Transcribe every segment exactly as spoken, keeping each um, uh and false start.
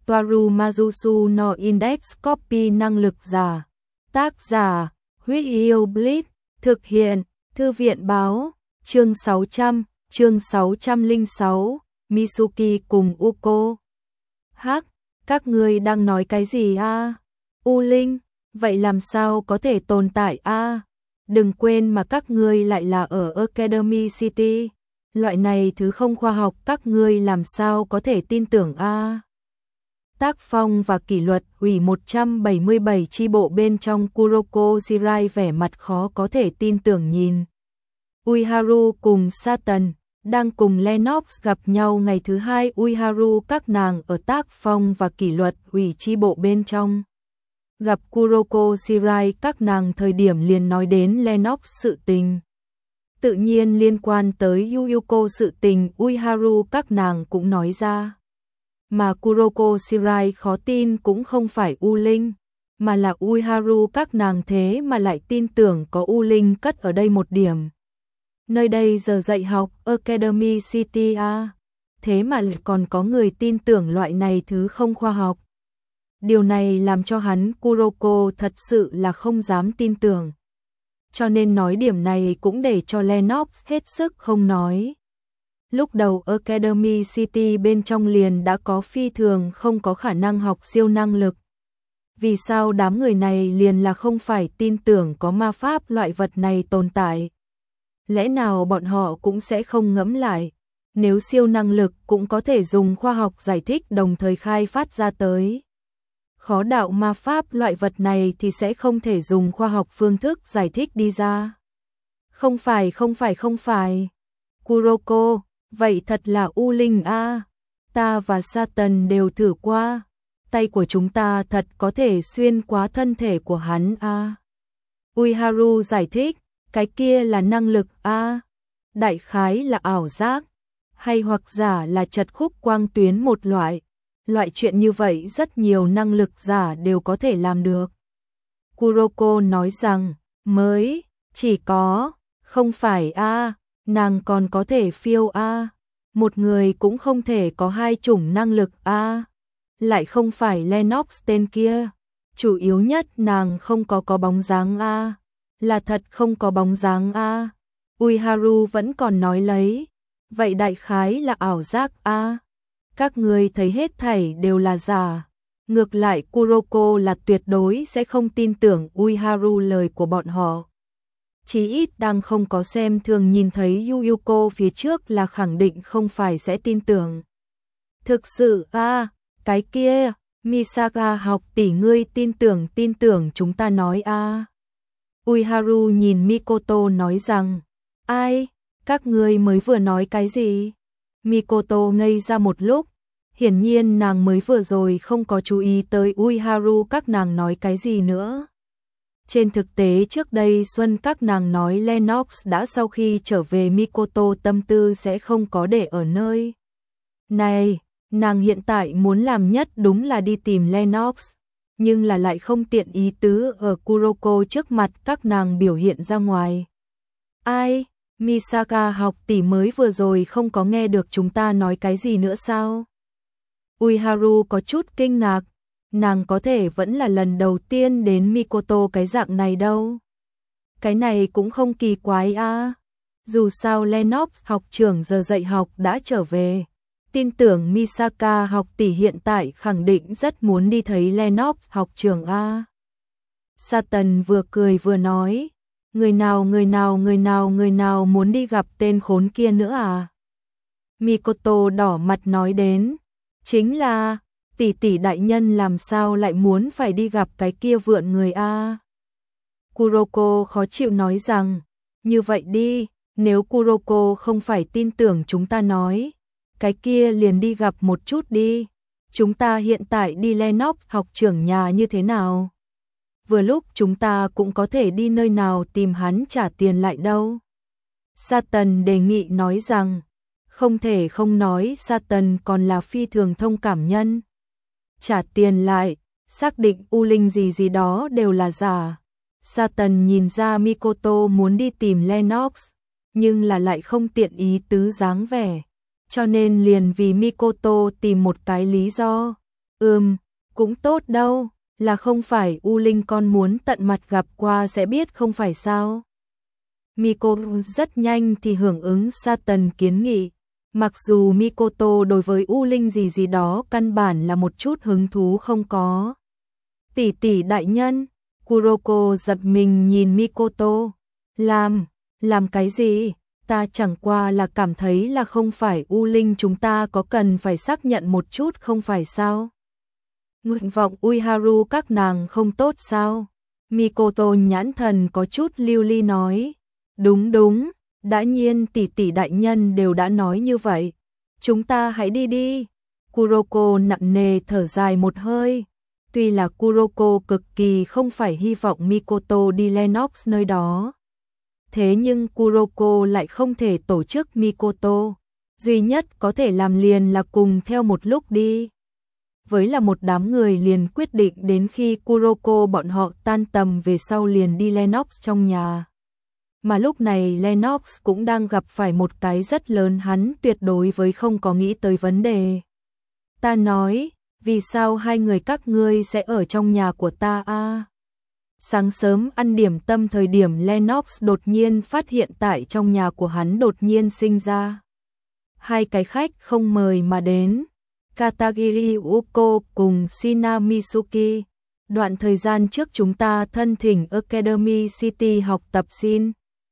Toaru Majusu no Index Copy năng lực giả. Tác giả, Huyết Yêu Blitz, thực hiện, Thư viện báo, chương sáu trăm, chương sáu trăm lẻ sáu, Mitsuki cùng Uko. Hắc, các ngươi đang nói cái gì a? U Linh, vậy làm sao có thể tồn tại a? Đừng quên mà các ngươi lại là ở Academy City. Loại này thứ không khoa học các ngươi làm sao có thể tin tưởng a? Tác phong và kỷ luật ủy một trăm bảy mươi bảy chi bộ bên trong Kuroko Shirai vẻ mặt khó có thể tin tưởng nhìn. Uiharu cùng Satan đang cùng Lennox gặp nhau ngày thứ hai. Uiharu các nàng ở tác phong và kỷ luật ủy chi bộ bên trong. Gặp Kuroko Shirai các nàng thời điểm liền nói đến Lennox sự tình. Tự nhiên liên quan tới Yuyuko sự tình Uiharu các nàng cũng nói ra. Mà Kuroko Shirai khó tin cũng không phải U Linh, mà là Uiharu các nàng thế mà lại tin tưởng có U Linh cất ở đây một điểm. Nơi đây giờ dạy học Academy City a, thế mà lại còn có người tin tưởng loại này thứ không khoa học. Điều này làm cho hắn Kuroko thật sự là không dám tin tưởng. Cho nên nói điểm này cũng để cho Lennox hết sức không nói. Lúc đầu Academy City bên trong liền đã có phi thường không có khả năng học siêu năng lực. Vì sao đám người này liền là không phải tin tưởng có ma pháp loại vật này tồn tại? Lẽ nào bọn họ cũng sẽ không ngẫm lại, nếu siêu năng lực cũng có thể dùng khoa học giải thích đồng thời khai phát ra tới. Khó đạo ma pháp loại vật này thì sẽ không thể dùng khoa học phương thức giải thích đi ra. Không phải không phải không phải. Kuroko, vậy thật là U Linh a. Ta và Satan đều thử qua. Tay của chúng ta thật có thể xuyên qua thân thể của hắn a. Uiharu giải thích, cái kia là năng lực a. Đại khái là ảo giác, hay hoặc giả là chật khúc quang tuyến một loại. Loại chuyện như vậy rất nhiều năng lực giả đều có thể làm được. Kuroko nói rằng, mới, chỉ có, không phải a, nàng còn có thể phiêu a. Một người cũng không thể có hai chủng năng lực a. Lại không phải Lennox tên kia. Chủ yếu nhất nàng không có có bóng dáng a. Là thật không có bóng dáng a. Uiharu vẫn còn nói lấy. Vậy đại khái là ảo giác a. Các người thấy hết thảy đều là giả. Ngược lại Kuroko là tuyệt đối sẽ không tin tưởng Uiharu lời của bọn họ. Chí ít đang không có xem thường nhìn thấy Yuyuko phía trước là khẳng định không phải sẽ tin tưởng. Thực sự a, à, cái kia, Misaka học tỷ ngươi tin tưởng tin tưởng chúng ta nói a. À. Uiharu nhìn Mikoto nói rằng, ai, các ngươi mới vừa nói cái gì? Mikoto ngây ra một lúc, hiển nhiên nàng mới vừa rồi không có chú ý tới Uiharu các nàng nói cái gì nữa. Trên thực tế trước đây Xuân các nàng nói Lennox đã sau khi trở về Mikoto tâm tư sẽ không có để ở nơi này, nàng hiện tại muốn làm nhất đúng là đi tìm Lennox, nhưng là lại không tiện ý tứ ở Kuroko trước mặt các nàng biểu hiện ra ngoài. Ai? Misaka học tỷ mới vừa rồi không có nghe được chúng ta nói cái gì nữa sao? Uiharu có chút kinh ngạc, nàng có thể vẫn là lần đầu tiên đến Mikoto cái dạng này đâu. Cái này cũng không kỳ quái a. À. Dù sao Lennox học trưởng giờ dạy học đã trở về. Tin tưởng Misaka học tỷ hiện tại khẳng định rất muốn đi thấy Lennox học trưởng a. À. Satan vừa cười vừa nói. Người nào người nào người nào người nào muốn đi gặp tên khốn kia nữa à? Mikoto đỏ mặt nói đến. Chính là, tỷ tỷ đại nhân làm sao lại muốn phải đi gặp cái kia vượn người a? À? Kuroko khó chịu nói rằng, như vậy đi, nếu Kuroko không phải tin tưởng chúng ta nói, cái kia liền đi gặp một chút đi. Chúng ta hiện tại đi Lennox học trưởng nhà như thế nào? Vừa lúc chúng ta cũng có thể đi nơi nào tìm hắn trả tiền lại đâu. Satan đề nghị nói rằng, không thể không nói Satan còn là phi thường thông cảm nhân. Trả tiền lại, xác định U Linh gì gì đó đều là giả. Satan nhìn ra Mikoto muốn đi tìm Lennox, nhưng là lại không tiện ý tứ dáng vẻ. Cho nên liền vì Mikoto tìm một cái lý do. Ừm, cũng tốt đâu, là không phải U Linh con muốn tận mặt gặp qua sẽ biết không phải sao. Miko rất nhanh thì hưởng ứng Satan kiến nghị, mặc dù Mikoto đối với U Linh gì gì đó căn bản là một chút hứng thú không có. Tỷ tỷ đại nhân, Kuroko giật mình nhìn Mikoto, làm, làm cái gì? Ta chẳng qua là cảm thấy là không phải U Linh chúng ta có cần phải xác nhận một chút không phải sao? Nguyện vọng Uiharu các nàng không tốt sao? Mikoto nhãn thần có chút lưu ly nói. Đúng đúng, đã nhiên tỷ tỷ đại nhân đều đã nói như vậy. Chúng ta hãy đi đi. Kuroko nặng nề thở dài một hơi. Tuy là Kuroko cực kỳ không phải hy vọng Mikoto đi Lennox nơi đó. Thế nhưng Kuroko lại không thể tổ chức Mikoto. Duy nhất có thể làm liền là cùng theo một lúc đi. Với là một đám người liền quyết định đến khi Kuroko bọn họ tan tầm về sau liền đi Lennox trong nhà. Mà lúc này Lennox cũng đang gặp phải một cái rất lớn hắn tuyệt đối với không có nghĩ tới vấn đề. Ta nói, vì sao hai người các ngươi sẽ ở trong nhà của ta a? À? Sáng sớm ăn điểm tâm thời điểm Lennox đột nhiên phát hiện tại trong nhà của hắn đột nhiên sinh ra hai cái khách không mời mà đến. Katagiri Uko cùng Shina Mitsuki. Đoạn thời gian trước chúng ta thân thỉnh Academy City học tập xin.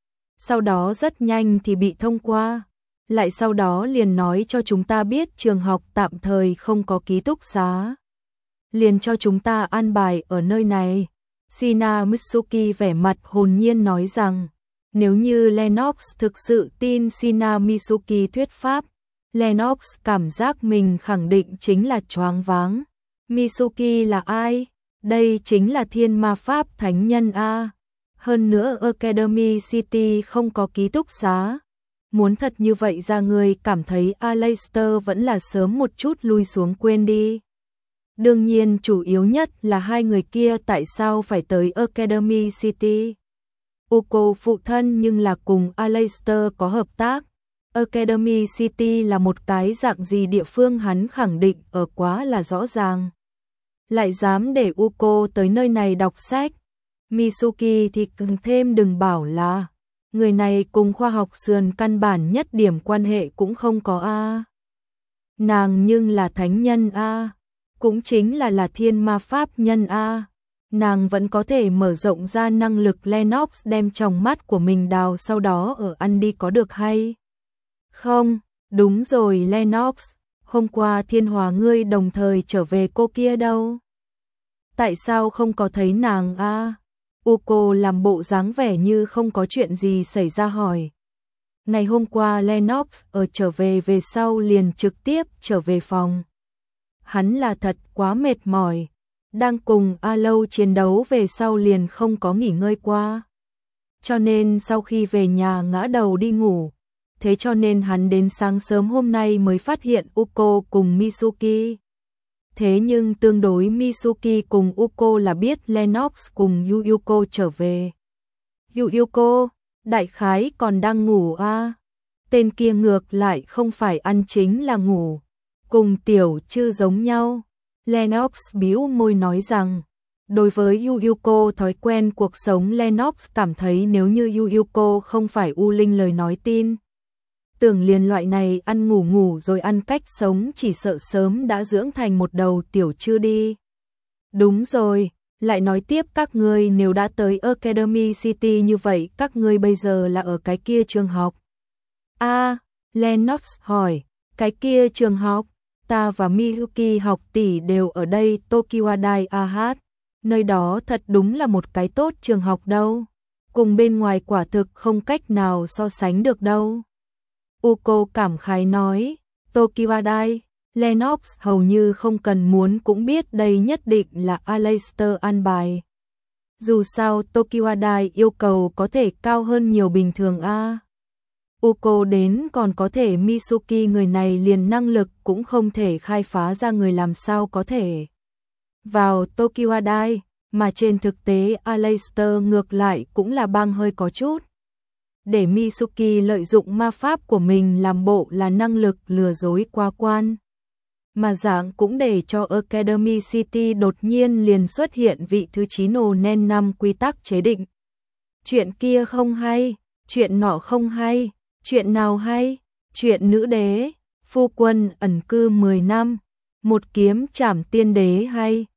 Sau đó rất nhanh thì bị thông qua. Lại sau đó liền nói cho chúng ta biết trường học tạm thời không có ký túc xá. Liền cho chúng ta an bài ở nơi này. Shina Mitsuki vẻ mặt hồn nhiên nói rằng, nếu như Lennox thực sự tin Shina Mitsuki thuyết pháp, Lennox cảm giác mình khẳng định chính là choáng váng. Mitsuki là ai? Đây chính là thiên ma pháp thánh nhân a. Hơn nữa Academy City không có ký túc xá. Muốn thật như vậy ra người cảm thấy Aleister vẫn là sớm một chút lui xuống quên đi. Đương nhiên chủ yếu nhất là hai người kia tại sao phải tới Academy City. Uko phụ thân nhưng là cùng Aleister có hợp tác. Academy City là một cái dạng gì địa phương hắn khẳng định ở quá là rõ ràng. Lại dám để Uko tới nơi này đọc sách. Mitsuki thì càng thêm đừng bảo là người này cùng khoa học sườn căn bản nhất điểm quan hệ cũng không có a. Nàng nhưng là thánh nhân a, cũng chính là là thiên ma pháp nhân a. Nàng vẫn có thể mở rộng ra năng lực Lennox đem trong mắt của mình đào sau đó ở ăn đi có được hay không? Đúng rồi Lennox, hôm qua Thiên Hòa ngươi đồng thời trở về cô kia đâu? Tại sao không có thấy nàng a? À? Uko làm bộ dáng vẻ như không có chuyện gì xảy ra hỏi. Ngày hôm qua Lennox ở trở về về sau liền trực tiếp trở về phòng. Hắn là thật quá mệt mỏi, đang cùng A Lâu chiến đấu về sau liền không có nghỉ ngơi qua. Cho nên sau khi về nhà ngã đầu đi ngủ, thế cho nên hắn đến sáng sớm hôm nay mới phát hiện Uko cùng Mitsuki. Thế nhưng tương đối Mitsuki cùng Uko là biết Lennox cùng Yuyuko trở về. Yuyuko, đại khái còn đang ngủ a. À? Tên kia ngược lại không phải ăn chính là ngủ. Cùng tiểu chư giống nhau. Lennox bĩu môi nói rằng, đối với Yuyuko thói quen cuộc sống Lennox cảm thấy nếu như Yuyuko không phải U Linh lời nói tin. Tưởng liền loại này ăn ngủ ngủ rồi ăn cách sống chỉ sợ sớm đã dưỡng thành một đầu tiểu chư đi. Đúng rồi, lại nói tiếp các ngươi nếu đã tới Academy City như vậy các ngươi bây giờ là ở cái kia trường học. A, à, Lennox hỏi, cái kia trường học, ta và Miyuki học tỷ đều ở đây Tokiwadai a hát, nơi đó thật đúng là một cái tốt trường học đâu, cùng bên ngoài quả thực không cách nào so sánh được đâu. Uko cảm khái nói, Tokiwadai, Lennox hầu như không cần muốn cũng biết đây nhất định là Aleister an bài. Dù sao Tokiwadai yêu cầu có thể cao hơn nhiều bình thường a. Uko đến còn có thể Mitsuki người này liền năng lực cũng không thể khai phá ra người làm sao có thể vào Tokiwadai, mà trên thực tế Aleister ngược lại cũng là bang hơi có chút. Để Mitsuki lợi dụng ma pháp của mình làm bộ là năng lực lừa dối qua quan. mà dạng cũng để cho Academy City đột nhiên liền xuất hiện vị thứ chín ồ nên năm quy tắc chế định. Chuyện kia không hay, chuyện nọ không hay, chuyện nào hay, chuyện nữ đế, phu quân ẩn cư mười năm, một kiếm trảm tiên đế hay.